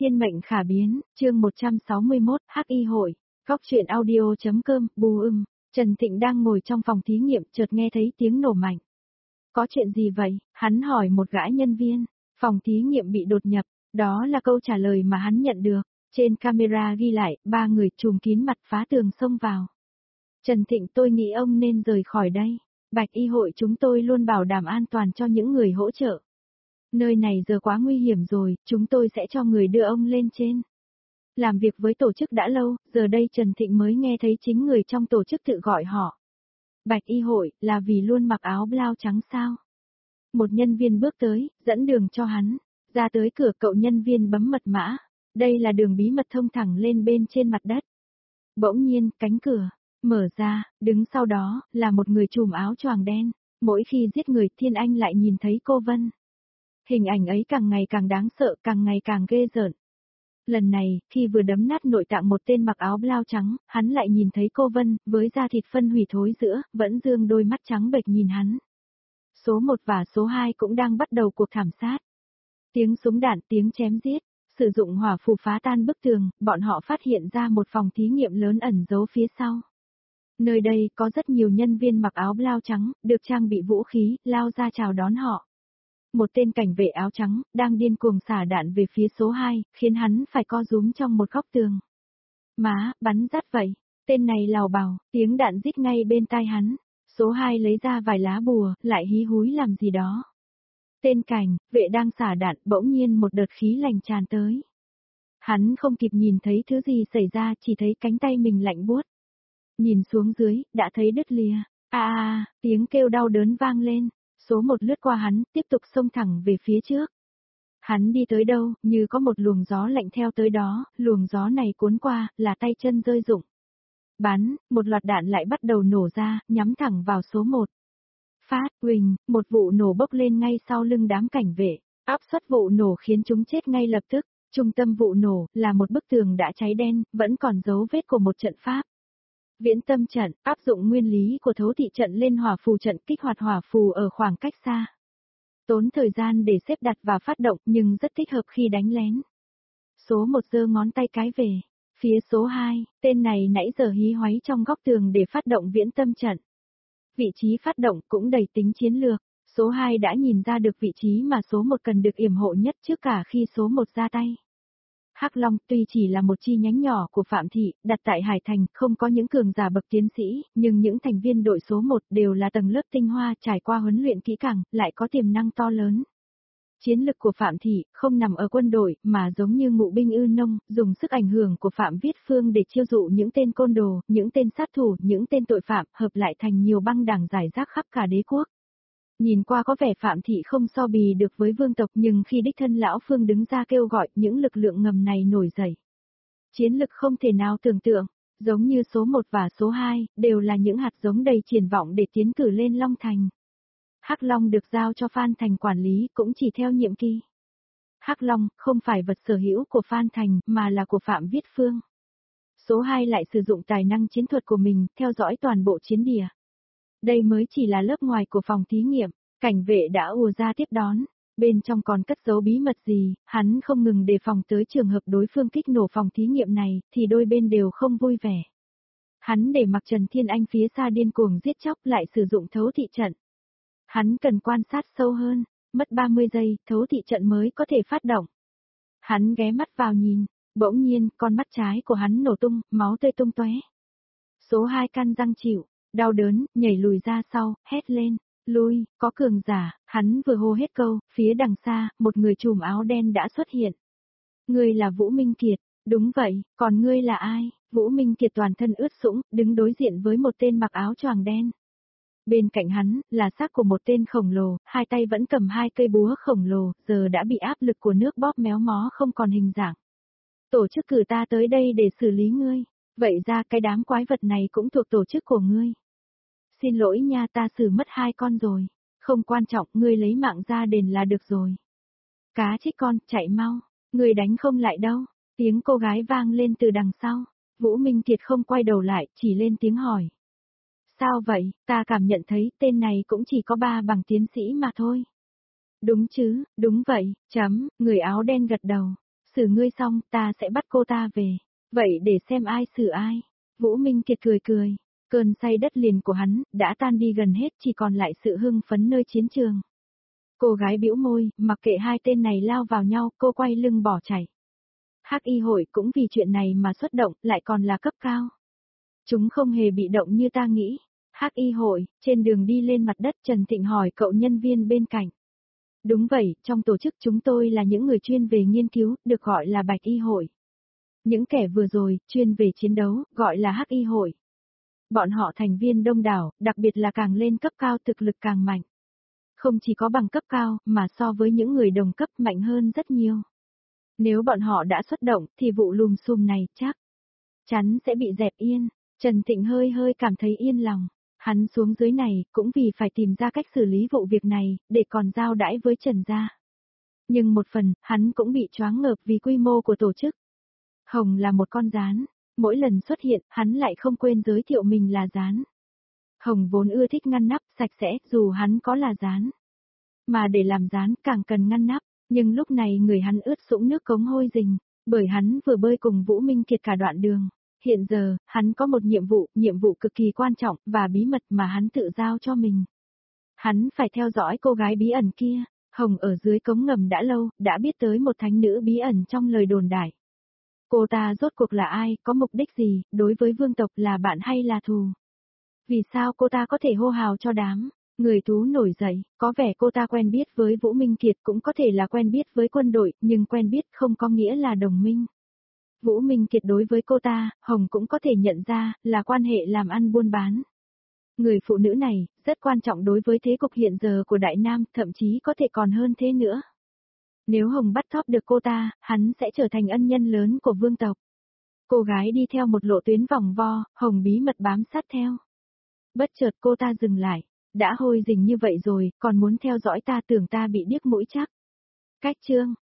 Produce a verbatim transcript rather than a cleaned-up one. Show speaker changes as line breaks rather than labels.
Thiên mệnh khả biến, chương một trăm sáu mươi mốt, Hắc Y hội, góc truyện audio.com, bù ưm. Trần Thịnh đang ngồi trong phòng thí nghiệm chợt nghe thấy tiếng nổ mạnh. Có chuyện gì vậy? Hắn hỏi một gã nhân viên. Phòng thí nghiệm bị đột nhập, đó là câu trả lời mà hắn nhận được. Trên camera ghi lại, ba người trùm kín mặt phá tường xông vào. Trần Thịnh, tôi nghĩ ông nên rời khỏi đây. Bạch Y hội chúng tôi luôn bảo đảm an toàn cho những người hỗ trợ. Nơi này giờ quá nguy hiểm rồi, chúng tôi sẽ cho người đưa ông lên trên. Làm việc với tổ chức đã lâu, giờ đây Trần Thịnh mới nghe thấy chính người trong tổ chức tự gọi họ. Bạch Y hội, là vì luôn mặc áo blau trắng sao? Một nhân viên bước tới, dẫn đường cho hắn. Ra tới cửa cậu nhân viên bấm mật mã. Đây là đường bí mật thông thẳng lên bên trên mặt đất. Bỗng nhiên, cánh cửa mở ra, đứng sau đó là một người trùm áo choàng đen. Mỗi khi giết người, Thiên Anh lại nhìn thấy cô Vân. Hình ảnh ấy càng ngày càng đáng sợ, càng ngày càng ghê rợn. Lần này, khi vừa đấm nát nội tạng một tên mặc áo blau trắng, hắn lại nhìn thấy cô Vân, với da thịt phân hủy thối rữa, vẫn dương đôi mắt trắng bệch nhìn hắn. Số một và số hai cũng đang bắt đầu cuộc thảm sát. Tiếng súng đạn, tiếng chém giết, sử dụng hỏa phù phá tan bức tường, bọn họ phát hiện ra một phòng thí nghiệm lớn ẩn giấu phía sau. Nơi đây có rất nhiều nhân viên mặc áo blau trắng, được trang bị vũ khí, lao ra chào đón họ. Một tên cảnh vệ áo trắng, đang điên cuồng xả đạn về phía số hai, khiến hắn phải co rúm trong một góc tường. Má, bắn rát vậy. Tên này lào bào, tiếng đạn rít ngay bên tai hắn. Số hai lấy ra vài lá bùa, lại hí húi làm gì đó. Tên cảnh, vệ đang xả đạn, bỗng nhiên một đợt khí lạnh tràn tới. Hắn không kịp nhìn thấy thứ gì xảy ra, chỉ thấy cánh tay mình lạnh buốt. Nhìn xuống dưới, đã thấy đứt lìa. À à, tiếng kêu đau đớn vang lên. Số một lướt qua hắn, tiếp tục xông thẳng về phía trước. Hắn đi tới đâu, như có một luồng gió lạnh theo tới đó, luồng gió này cuốn qua, là tay chân rơi rụng. Bắn, một loạt đạn lại bắt đầu nổ ra, nhắm thẳng vào số một. Phát, huỳnh, một vụ nổ bốc lên ngay sau lưng đám cảnh vệ, áp suất vụ nổ khiến chúng chết ngay lập tức. Trung tâm vụ nổ, là một bức tường đã cháy đen, vẫn còn dấu vết của một trận pháp. Viễn tâm trận, áp dụng nguyên lý của thấu thị trận lên hỏa phù trận kích hoạt hỏa phù ở khoảng cách xa. Tốn thời gian để xếp đặt và phát động nhưng rất thích hợp khi đánh lén. Số một giơ ngón tay cái về. Phía số hai, tên này nãy giờ hí hoáy trong góc tường để phát động viễn tâm trận. Vị trí phát động cũng đầy tính chiến lược. Số hai đã nhìn ra được vị trí mà số một cần được yểm hộ nhất trước cả khi số một ra tay. Hắc Long tuy chỉ là một chi nhánh nhỏ của Phạm Thị, đặt tại Hải Thành, không có những cường giả bậc tiến sĩ, nhưng những thành viên đội số một đều là tầng lớp tinh hoa trải qua huấn luyện kỹ càng, lại có tiềm năng to lớn. Chiến lực của Phạm Thị không nằm ở quân đội, mà giống như ngụ binh ư nông, dùng sức ảnh hưởng của Phạm Viết Phương để chiêu dụ những tên côn đồ, những tên sát thủ, những tên tội phạm, hợp lại thành nhiều băng đảng rải rác khắp cả đế quốc. Nhìn qua có vẻ Phạm Thị không so bì được với vương tộc, nhưng khi đích thân lão Phương đứng ra kêu gọi, những lực lượng ngầm này nổi dậy. Chiến lực không thể nào tưởng tượng, giống như số một và số hai, đều là những hạt giống đầy triển vọng để tiến cử lên Long Thành. Hắc Long được giao cho Phan Thành quản lý cũng chỉ theo nhiệm kỳ. Hắc Long không phải vật sở hữu của Phan Thành mà là của Phạm Viết Phương. Số hai lại sử dụng tài năng chiến thuật của mình, theo dõi toàn bộ chiến địa. Đây mới chỉ là lớp ngoài của phòng thí nghiệm, cảnh vệ đã ùa ra tiếp đón, bên trong còn cất giấu bí mật gì, hắn không ngừng đề phòng tới trường hợp đối phương kích nổ phòng thí nghiệm này, thì đôi bên đều không vui vẻ. Hắn để mặc Trần Thiên Anh phía xa điên cuồng giết chóc lại sử dụng thấu thị trận. Hắn cần quan sát sâu hơn, mất ba mươi giây, thấu thị trận mới có thể phát động. Hắn ghé mắt vào nhìn, bỗng nhiên, con mắt trái của hắn nổ tung, máu tươi tung tóe. Số hai căn răng chịu. Đau đớn, nhảy lùi ra sau, hét lên, lui, có cường giả, hắn vừa hô hết câu, phía đằng xa, một người trùm áo đen đã xuất hiện. Ngươi là Vũ Minh Kiệt, đúng vậy, còn ngươi là ai? Vũ Minh Kiệt toàn thân ướt sũng, đứng đối diện với một tên mặc áo choàng đen. Bên cạnh hắn, là xác của một tên khổng lồ, hai tay vẫn cầm hai cây búa khổng lồ, giờ đã bị áp lực của nước bóp méo mó không còn hình dạng. Tổ chức cử ta tới đây để xử lý ngươi, vậy ra cái đám quái vật này cũng thuộc tổ chức của ngươi. Xin lỗi nha, ta xử mất hai con rồi. Không quan trọng, ngươi lấy mạng ra đền là được rồi. Cá trích con, chạy mau. Ngươi đánh không lại đâu. Tiếng cô gái vang lên từ đằng sau. Vũ Minh Kiệt không quay đầu lại, chỉ lên tiếng hỏi. Sao vậy, ta cảm nhận thấy tên này cũng chỉ có ba bằng tiến sĩ mà thôi. Đúng chứ, đúng vậy, chấm, người áo đen gật đầu. xử ngươi xong, ta sẽ bắt cô ta về. Vậy để xem ai xử ai. Vũ Minh Kiệt cười cười. Cơn say đất liền của hắn, đã tan đi gần hết, chỉ còn lại sự hưng phấn nơi chiến trường. Cô gái bĩu môi, mặc kệ hai tên này lao vào nhau, cô quay lưng bỏ chạy. Hắc y hội cũng vì chuyện này mà xuất động, lại còn là cấp cao. Chúng không hề bị động như ta nghĩ. Hắc y hội, trên đường đi lên mặt đất Trần Thịnh hỏi cậu nhân viên bên cạnh. Đúng vậy, trong tổ chức chúng tôi là những người chuyên về nghiên cứu, được gọi là Bạch y hội. Những kẻ vừa rồi, chuyên về chiến đấu, gọi là Hắc y hội. Bọn họ thành viên đông đảo, đặc biệt là càng lên cấp cao thực lực càng mạnh. Không chỉ có bằng cấp cao, mà so với những người đồng cấp mạnh hơn rất nhiều. Nếu bọn họ đã xuất động, thì vụ lùm xùm này chắc chắn sẽ bị dẹp yên. Trần Thịnh hơi hơi cảm thấy yên lòng. Hắn xuống dưới này, cũng vì phải tìm ra cách xử lý vụ việc này, để còn giao đãi với Trần gia. Nhưng một phần, hắn cũng bị choáng ngợp vì quy mô của tổ chức. Hồng là một con gián. Mỗi lần xuất hiện, hắn lại không quên giới thiệu mình là gián. Hồng vốn ưa thích ngăn nắp, sạch sẽ, dù hắn có là gián. Mà để làm gián, càng cần ngăn nắp. Nhưng lúc này người hắn ướt sũng nước cống hôi rình, bởi hắn vừa bơi cùng Vũ Minh Kiệt cả đoạn đường. Hiện giờ, hắn có một nhiệm vụ, nhiệm vụ cực kỳ quan trọng, và bí mật mà hắn tự giao cho mình. Hắn phải theo dõi cô gái bí ẩn kia. Hồng ở dưới cống ngầm đã lâu, đã biết tới một thánh nữ bí ẩn trong lời đồn đại. Cô ta rốt cuộc là ai, có mục đích gì, đối với vương tộc là bạn hay là thù? Vì sao cô ta có thể hô hào cho đám người thú nổi dậy, có vẻ cô ta quen biết với Vũ Minh Kiệt cũng có thể là quen biết với quân đội, nhưng quen biết không có nghĩa là đồng minh. Vũ Minh Kiệt đối với cô ta, Hồng cũng có thể nhận ra, là quan hệ làm ăn buôn bán. Người phụ nữ này, rất quan trọng đối với thế cục hiện giờ của Đại Nam, thậm chí có thể còn hơn thế nữa. Nếu Hồng bắt thóp được cô ta, hắn sẽ trở thành ân nhân lớn của vương tộc. Cô gái đi theo một lộ tuyến vòng vo, Hồng bí mật bám sát theo. Bất chợt cô ta dừng lại. Đã hôi rình như vậy rồi, còn muốn theo dõi ta tưởng ta bị điếc mũi chắc. Cách chương